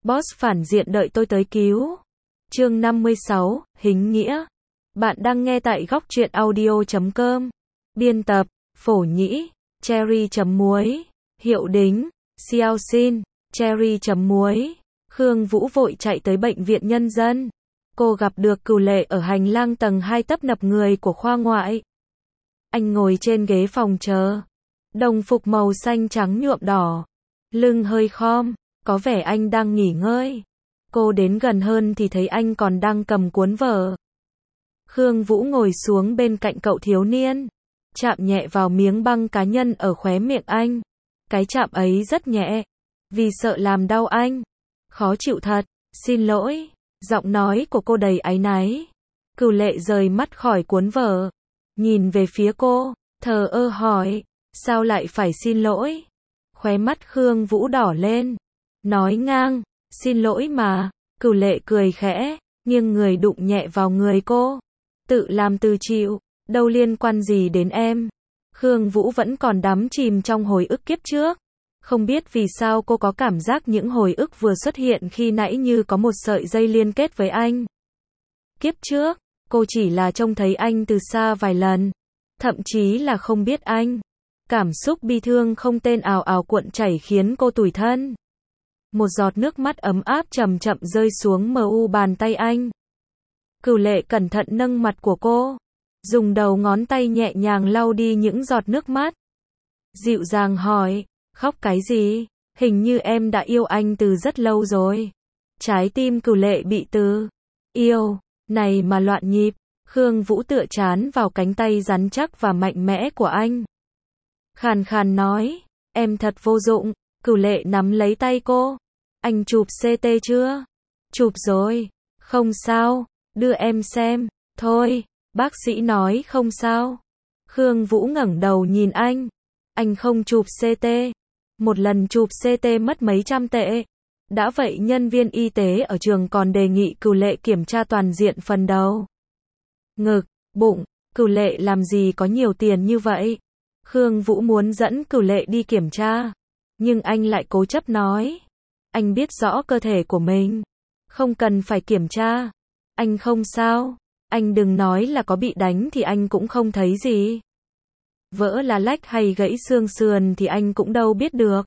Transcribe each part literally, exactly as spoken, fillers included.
Boss phản diện đợi tôi tới cứu. Chương năm mươi sáu, Hính nghĩa. Bạn đang nghe tại góc truyện audio chấm com. Biên tập, Phổ Nhĩ, Cherry chấm muối. Hiệu đính, Xiao Xin, Cherry chấm muối. Khương Vũ vội chạy tới bệnh viện nhân dân. Cô gặp được Cửu Lệ ở hành lang tầng hai tấp nập người của khoa ngoại. Anh ngồi trên ghế phòng chờ. Đồng phục màu xanh trắng nhuộm đỏ. Lưng hơi khom, có vẻ anh đang nghỉ ngơi. Cô đến gần hơn thì thấy anh còn đang cầm cuốn vở. Khương Vũ ngồi xuống bên cạnh cậu thiếu niên, chạm nhẹ vào miếng băng cá nhân ở khóe miệng anh. Cái chạm ấy rất nhẹ, vì sợ làm đau anh. Khó chịu thật, xin lỗi. Giọng nói của cô đầy áy náy. Cửu Lệ rời mắt khỏi cuốn vở, nhìn về phía cô, thờ ơ hỏi, sao lại phải xin lỗi? Khóe mắt Khương Vũ đỏ lên, nói ngang, xin lỗi mà. Cửu Lệ cười khẽ, nghiêng người đụng nhẹ vào người cô. Tự làm tự chịu, đâu liên quan gì đến em. Khương Vũ vẫn còn đắm chìm trong hồi ức kiếp trước. Không biết vì sao cô có cảm giác những hồi ức vừa xuất hiện khi nãy như có một sợi dây liên kết với anh. Kiếp trước, cô chỉ là trông thấy anh từ xa vài lần, thậm chí là không biết anh. Cảm xúc bi thương không tên ào ào cuộn chảy khiến cô tủi thân. Một giọt nước mắt ấm áp chậm chậm rơi xuống mu bàn tay anh. Cửu Lệ cẩn thận nâng mặt của cô, dùng đầu ngón tay nhẹ nhàng lau đi những giọt nước mắt. Dịu dàng hỏi, khóc cái gì? Hình như em đã yêu anh từ rất lâu rồi. Trái tim Cửu Lệ bị từ yêu này mà loạn nhịp. Khương Vũ tựa trán vào cánh tay rắn chắc và mạnh mẽ của anh. Khàn khàn nói, em thật vô dụng. Cửu Lệ nắm lấy tay cô. Anh chụp xê tê chưa? Chụp rồi. Không sao, đưa em xem. Thôi, bác sĩ nói không sao. Khương Vũ ngẩng đầu nhìn anh. Anh không chụp xê tê. Một lần chụp xê tê mất mấy trăm tệ. Đã vậy nhân viên y tế ở trường còn đề nghị Cửu Lệ kiểm tra toàn diện phần đầu, ngực, bụng. Cửu Lệ làm gì có nhiều tiền như vậy? Khương Vũ muốn dẫn Cửu Lệ đi kiểm tra, nhưng anh lại cố chấp nói, anh biết rõ cơ thể của mình, không cần phải kiểm tra. Anh không sao. Anh đừng nói là có bị đánh thì anh cũng không thấy gì. Vỡ là lách hay gãy xương sườn thì anh cũng đâu biết được.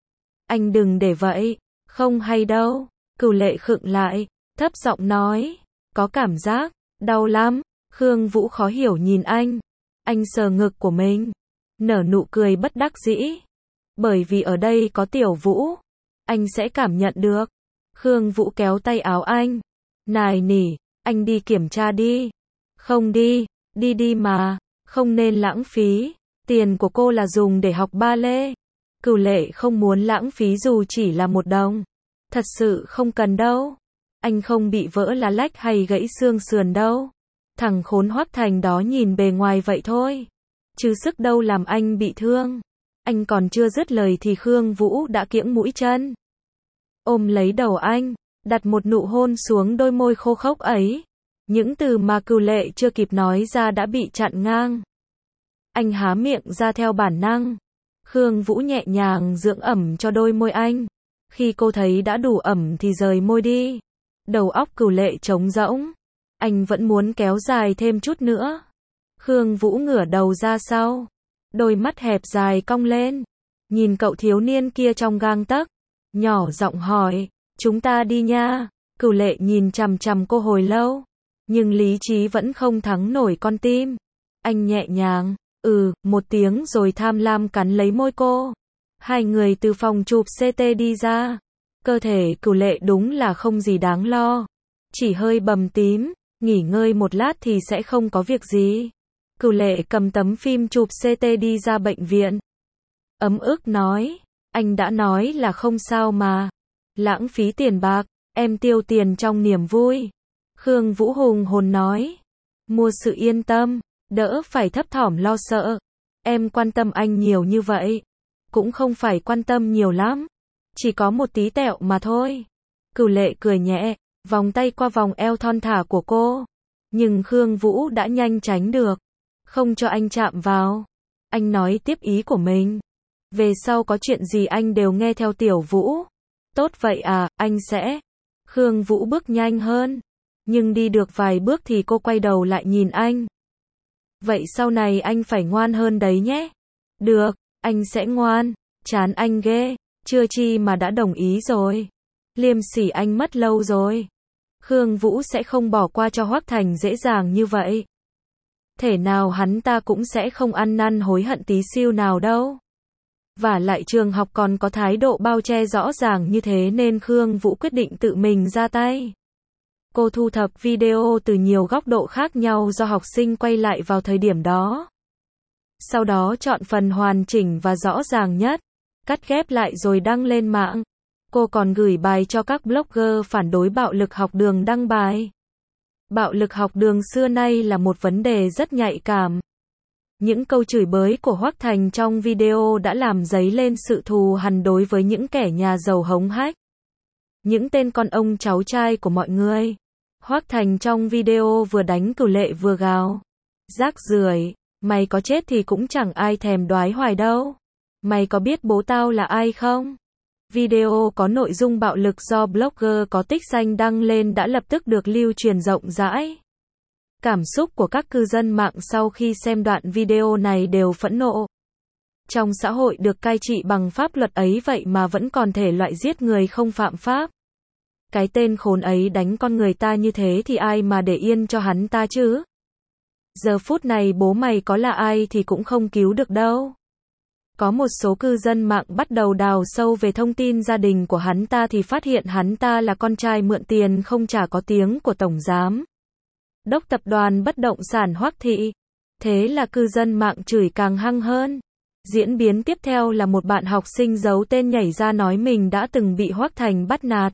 Anh đừng để vậy. Không hay đâu. Cửu Lệ khựng lại, thấp giọng nói, có cảm giác đau lắm. Khương Vũ khó hiểu nhìn anh. Anh sờ ngực của mình, nở nụ cười bất đắc dĩ. Bởi vì ở đây có Tiểu Vũ, anh sẽ cảm nhận được. Khương Vũ kéo tay áo anh, nài nỉ, anh đi kiểm tra đi. Không đi, đi đi mà, không nên lãng phí. Tiền của cô là dùng để học ba lê. Cửu Lệ không muốn lãng phí dù chỉ là một đồng. Thật sự không cần đâu. Anh không bị vỡ lá lách hay gãy xương sườn đâu. Thằng khốn Hoắc Thành đó nhìn bề ngoài vậy thôi, chứ sức đâu làm anh bị thương. Anh còn chưa dứt lời thì Khương Vũ đã kiễng mũi chân, ôm lấy đầu anh, đặt một nụ hôn xuống đôi môi khô khốc ấy. Những từ mà Cửu Lệ chưa kịp nói ra đã bị chặn ngang. Anh há miệng ra theo bản năng. Khương Vũ nhẹ nhàng dưỡng ẩm cho đôi môi anh. Khi cô thấy đã đủ ẩm thì rời môi đi. Đầu óc Cửu Lệ trống rỗng. Anh vẫn muốn kéo dài thêm chút nữa. Khương Vũ ngửa đầu ra sau, đôi mắt hẹp dài cong lên, nhìn cậu thiếu niên kia trong gang tấc, nhỏ giọng hỏi, chúng ta đi nha. Cửu Lệ nhìn chằm chằm cô hồi lâu, nhưng lý trí vẫn không thắng nổi con tim. Anh nhẹ nhàng, ừ, một tiếng rồi tham lam cắn lấy môi cô. Hai người từ phòng chụp xê tê đi ra. Cơ thể Cửu Lệ đúng là không gì đáng lo, chỉ hơi bầm tím, nghỉ ngơi một lát thì sẽ không có việc gì. Cửu Lệ cầm tấm phim chụp xê tê đi ra bệnh viện. Ấm ức nói, anh đã nói là không sao mà. Lãng phí tiền bạc, em tiêu tiền trong niềm vui. Khương Vũ hùng hồn nói, mua sự yên tâm, đỡ phải thấp thỏm lo sợ. Em quan tâm anh nhiều như vậy, cũng không phải quan tâm nhiều lắm, chỉ có một tí tẹo mà thôi. Cửu Lệ cười nhẹ, vòng tay qua vòng eo thon thả của cô. Nhưng Khương Vũ đã nhanh tránh được, không cho anh chạm vào. Anh nói tiếp ý của mình. Về sau có chuyện gì anh đều nghe theo Tiểu Vũ. Tốt vậy à, anh sẽ. Khương Vũ bước nhanh hơn. Nhưng đi được vài bước thì cô quay đầu lại nhìn anh. Vậy sau này anh phải ngoan hơn đấy nhé. Được, anh sẽ ngoan. Chán anh ghê. Chưa chi mà đã đồng ý rồi. Liêm sỉ anh mất lâu rồi. Khương Vũ sẽ không bỏ qua cho Hoắc Thành dễ dàng như vậy. Thể nào hắn ta cũng sẽ không ăn năn hối hận tí xíu nào đâu. Và lại trường học còn có thái độ bao che rõ ràng như thế nên Khương Vũ quyết định tự mình ra tay. Cô thu thập video từ nhiều góc độ khác nhau do học sinh quay lại vào thời điểm đó. Sau đó chọn phần hoàn chỉnh và rõ ràng nhất, cắt ghép lại rồi đăng lên mạng. Cô còn gửi bài cho các blogger phản đối bạo lực học đường đăng bài. Bạo lực học đường xưa nay là một vấn đề rất nhạy cảm. Những câu chửi bới của Hoắc Thành trong video đã làm dấy lên sự thù hằn đối với những kẻ nhà giàu hống hách. Những tên con ông cháu trai của mọi người. Hoắc Thành trong video vừa đánh Cửu Lệ vừa gào. Rác rưởi, mày có chết thì cũng chẳng ai thèm đoái hoài đâu. Mày có biết bố tao là ai không? Video có nội dung bạo lực do blogger có tích danh đăng lên đã lập tức được lưu truyền rộng rãi. Cảm xúc của các cư dân mạng sau khi xem đoạn video này đều phẫn nộ. Trong xã hội được cai trị bằng pháp luật ấy vậy mà vẫn còn thể loại giết người không phạm pháp. Cái tên khốn ấy đánh con người ta như thế thì ai mà để yên cho hắn ta chứ? Giờ phút này bố mày có là ai thì cũng không cứu được đâu. Có một số cư dân mạng bắt đầu đào sâu về thông tin gia đình của hắn ta thì phát hiện hắn ta là con trai mượn tiền không trả có tiếng của Tổng Giám đốc tập đoàn bất động sản Hoắc Thị. Thế là cư dân mạng chửi càng hăng hơn. Diễn biến tiếp theo là một bạn học sinh giấu tên nhảy ra nói mình đã từng bị Hoắc Thành bắt nạt.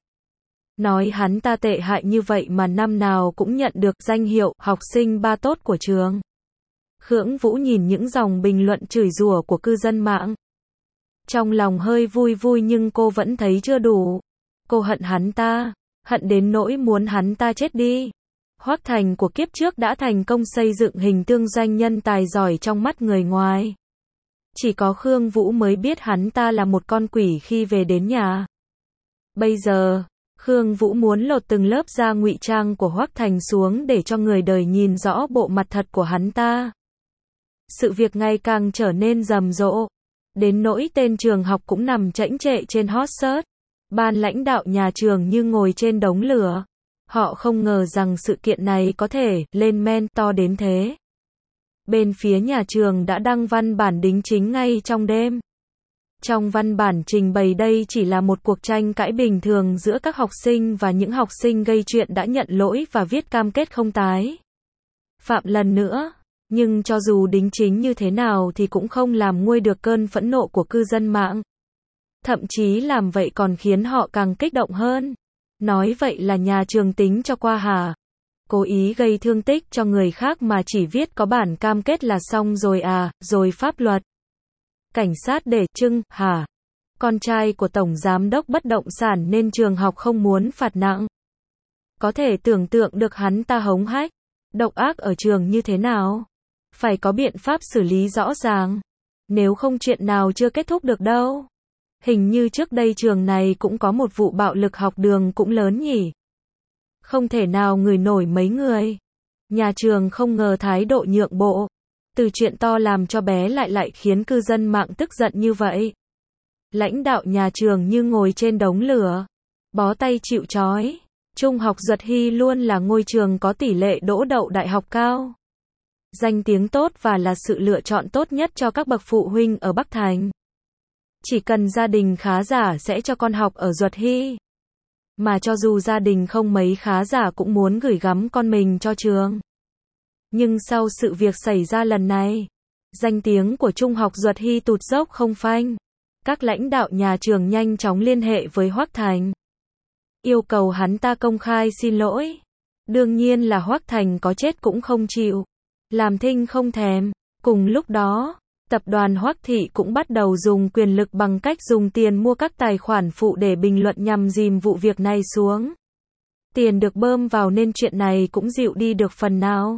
Nói hắn ta tệ hại như vậy mà năm nào cũng nhận được danh hiệu học sinh ba tốt của trường. Khương Vũ nhìn những dòng bình luận chửi rủa của cư dân mạng. Trong lòng hơi vui vui nhưng cô vẫn thấy chưa đủ. Cô hận hắn ta, hận đến nỗi muốn hắn ta chết đi. Hoắc Thành của kiếp trước đã thành công xây dựng hình tượng doanh nhân tài giỏi trong mắt người ngoài. Chỉ có Khương Vũ mới biết hắn ta là một con quỷ khi về đến nhà. Bây giờ, Khương Vũ muốn lột từng lớp da ngụy trang của Hoắc Thành xuống để cho người đời nhìn rõ bộ mặt thật của hắn ta. Sự việc ngày càng trở nên rầm rộ. Đến nỗi tên trường học cũng nằm chễnh chệ trên hot search. Ban lãnh đạo nhà trường như ngồi trên đống lửa. Họ không ngờ rằng sự kiện này có thể lên men to đến thế. Bên phía nhà trường đã đăng văn bản đính chính ngay trong đêm. Trong văn bản trình bày đây chỉ là một cuộc tranh cãi bình thường giữa các học sinh và những học sinh gây chuyện đã nhận lỗi và viết cam kết không tái phạm lần nữa. Nhưng cho dù đính chính như thế nào thì cũng không làm nguôi được cơn phẫn nộ của cư dân mạng. Thậm chí làm vậy còn khiến họ càng kích động hơn. Nói vậy là nhà trường tính cho qua hả? Cố ý gây thương tích cho người khác mà chỉ viết có bản cam kết là xong rồi à, rồi pháp luật. Cảnh sát để trưng, hả? Con trai của Tổng Giám đốc bất động sản nên trường học không muốn phạt nặng. Có thể tưởng tượng được hắn ta hống hách, độc ác ở trường như thế nào. Phải có biện pháp xử lý rõ ràng. Nếu không chuyện nào chưa kết thúc được đâu. Hình như trước đây trường này cũng có một vụ bạo lực học đường cũng lớn nhỉ. Không thể nào ngửi nổi mấy người. Nhà trường không ngờ thái độ nhượng bộ. Từ chuyện to làm cho bé lại lại khiến cư dân mạng tức giận như vậy. Lãnh đạo nhà trường như ngồi trên đống lửa. Bó tay chịu trói. Trung học Duật Hy luôn là ngôi trường có tỷ lệ đỗ đậu đại học cao. Danh tiếng tốt và là sự lựa chọn tốt nhất cho các bậc phụ huynh ở Bắc Thành. Chỉ cần gia đình khá giả sẽ cho con học ở Duật Hy. Mà cho dù gia đình không mấy khá giả cũng muốn gửi gắm con mình cho trường. Nhưng sau sự việc xảy ra lần này, danh tiếng của Trung học Duật Hy tụt dốc không phanh. Các lãnh đạo nhà trường nhanh chóng liên hệ với Hoắc Thành. Yêu cầu hắn ta công khai xin lỗi. Đương nhiên là Hoắc Thành có chết cũng không chịu. Làm thinh không thèm. Cùng lúc đó, tập đoàn Hoắc Thị cũng bắt đầu dùng quyền lực bằng cách dùng tiền mua các tài khoản phụ để bình luận nhằm dìm vụ việc này xuống. Tiền được bơm vào nên chuyện này cũng dịu đi được phần nào.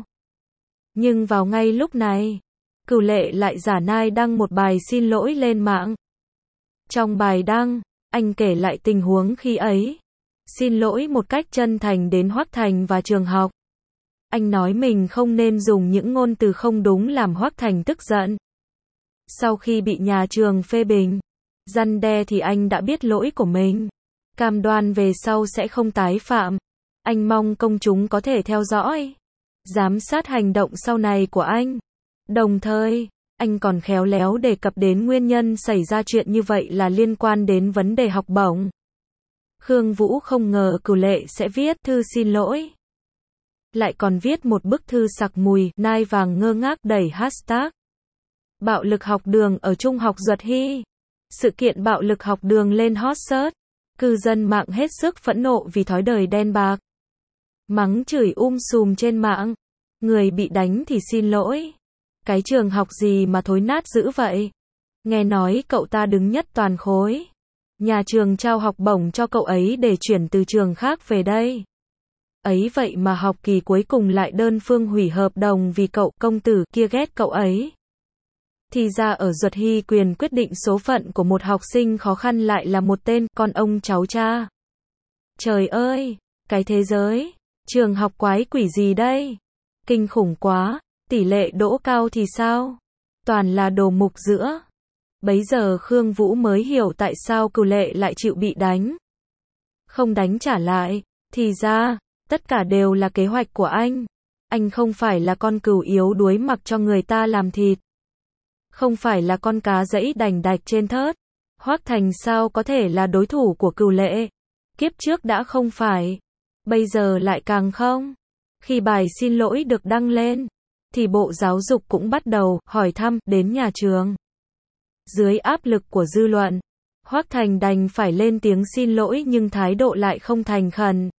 Nhưng vào ngay lúc này, Cửu Lệ lại giả nai đăng một bài xin lỗi lên mạng. Trong bài đăng, Anh kể lại tình huống khi ấy. Xin lỗi một cách chân thành đến Hoắc Thành và trường học. Anh nói mình không nên dùng những ngôn từ không đúng làm Hoắc Thành tức giận. Sau khi bị nhà trường phê bình, răn đe thì anh đã biết lỗi của mình. Cam đoan về sau sẽ không tái phạm. Anh mong công chúng có thể theo dõi, giám sát hành động sau này của anh. Đồng thời, anh còn khéo léo đề cập đến nguyên nhân xảy ra chuyện như vậy là liên quan đến vấn đề học bổng. Khương Vũ không ngờ Cửu Lệ sẽ viết thư xin lỗi. Lại còn viết một bức thư sặc mùi, nai vàng ngơ ngác đẩy hashtag. Bạo lực học đường ở Trung học Duật Hy. Sự kiện bạo lực học đường lên hot search. Cư dân mạng hết sức phẫn nộ vì thói đời đen bạc. Mắng chửi um sùm trên mạng. Người bị đánh thì xin lỗi. Cái trường học gì mà thối nát dữ vậy? Nghe nói cậu ta đứng nhất toàn khối. Nhà trường trao học bổng cho cậu ấy để chuyển từ trường khác về đây. Ấy vậy mà học kỳ cuối cùng lại đơn phương hủy hợp đồng vì cậu công tử kia ghét cậu ấy. Thì ra ở Duật Hy quyền quyết định số phận của một học sinh khó khăn lại là một tên con ông cháu cha. Trời ơi, cái thế giới, trường học quái quỷ gì đây? Kinh khủng quá, tỷ lệ đỗ cao thì sao? Toàn là đồ mục giữa. Bấy giờ Khương Vũ mới hiểu tại sao Cửu Lệ lại chịu bị đánh. Không đánh trả lại, thì ra, tất cả đều là kế hoạch của anh. Anh không phải là con cừu yếu đuối mặc cho người ta làm thịt. Không phải là con cá dẫy đành đạch trên thớt. Hoắc Thành sao có thể là đối thủ của Cửu Lệ? Kiếp trước đã không phải. Bây giờ lại càng không. Khi bài xin lỗi được đăng lên, thì Bộ Giáo dục cũng bắt đầu hỏi thăm đến nhà trường. Dưới áp lực của dư luận, Hoắc Thành đành phải lên tiếng xin lỗi nhưng thái độ lại không thành khẩn.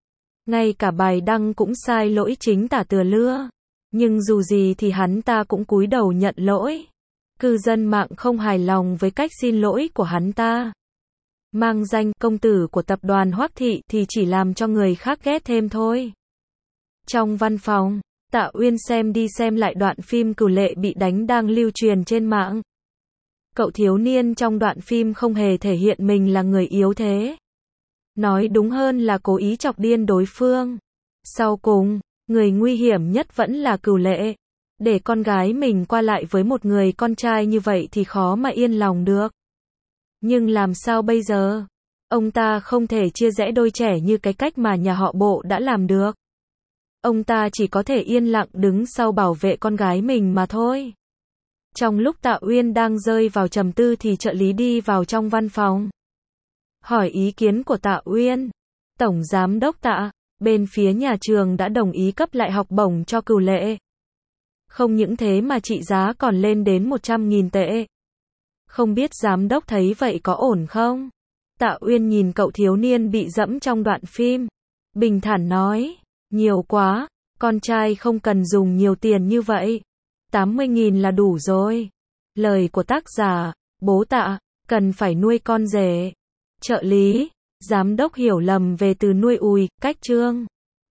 Ngay cả bài đăng cũng sai lỗi chính tả tựa lưa. Nhưng dù gì thì hắn ta cũng cúi đầu nhận lỗi. Cư dân mạng không hài lòng với cách xin lỗi của hắn ta. Mang danh công tử của tập đoàn Hoắc Thị thì chỉ làm cho người khác ghét thêm thôi. Trong văn phòng, Tạ Uyên xem đi xem lại đoạn phim Cửu Lệ bị đánh đang lưu truyền trên mạng. Cậu thiếu niên trong đoạn phim không hề thể hiện mình là người yếu thế. Nói đúng hơn là cố ý chọc điên đối phương. Sau cùng, người nguy hiểm nhất vẫn là Cửu Lệ. Để con gái mình qua lại với một người con trai như vậy thì khó mà yên lòng được. Nhưng làm sao bây giờ? Ông ta không thể chia rẽ đôi trẻ như cái cách mà nhà họ Bộ đã làm được. Ông ta chỉ có thể yên lặng đứng sau bảo vệ con gái mình mà thôi. Trong lúc Tạ Uyên đang rơi vào trầm tư thì trợ lý đi vào trong văn phòng. Hỏi ý kiến của Tạ Uyên. Tổng giám đốc Tạ, bên phía nhà trường đã đồng ý cấp lại học bổng cho Cửu Lệ. Không những thế mà trị giá còn lên đến một trăm nghìn tệ. Không biết giám đốc thấy vậy có ổn không? Tạ Uyên nhìn cậu thiếu niên bị dẫm trong đoạn phim. Bình thản nói, nhiều quá, con trai không cần dùng nhiều tiền như vậy. tám mươi nghìn là đủ rồi. Lời của tác giả, bố Tạ, cần phải nuôi con rể. Trợ lý, giám đốc hiểu lầm về từ nuôi ùi, cách chương.